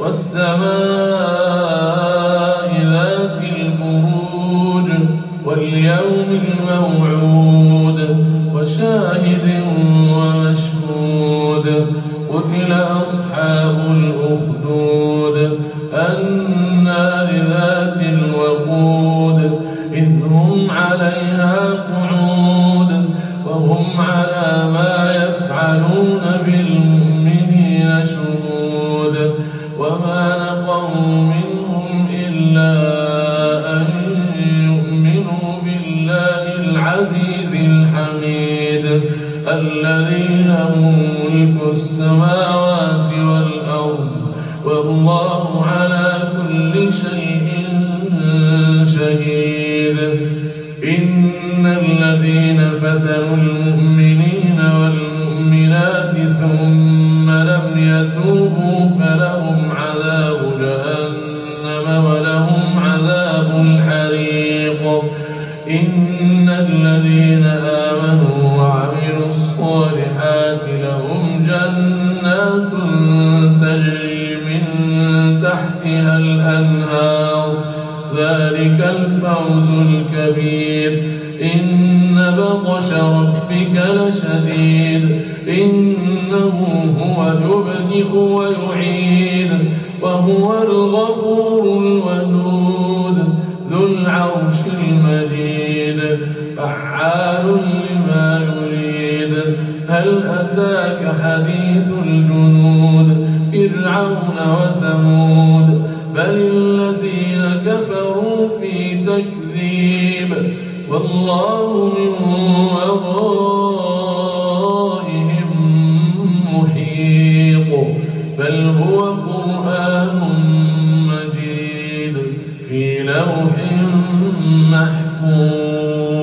والسماء ذات البروج واليوم الموعود وشاهد ومشهود قتل أصحاب الأخدود النار ذات الوقود إذ هم عليها قعود وهم على ما يفعلون بالمؤمنين شهود وما نقموا منهم إلا أن يؤمنوا بالله العزيز الحميد الذي له ملك السماوات والأرض والله على كل شيء شهيد إن الذين فتنوا المؤمنين والمؤمنات ثم لم يتوبوا فلهم عذاب جهنم ولهم عذاب الحريق إن الذين آمنوا وعملوا الصالحات لهم جنات تجري من تحتها الأنهار ذلك الفوز الكبير إن بطش ربك لشديد إنه هو يبدئ ويعيد وهو الغفور الودود ذو العرش المجيد فعال لما يريد هل أتاك حديث الجنود فرعون وثمود بل الذين كفروا في تكذيب والله من ورائهم محيط بل هو قرآن مجيد في لوح محفوظ.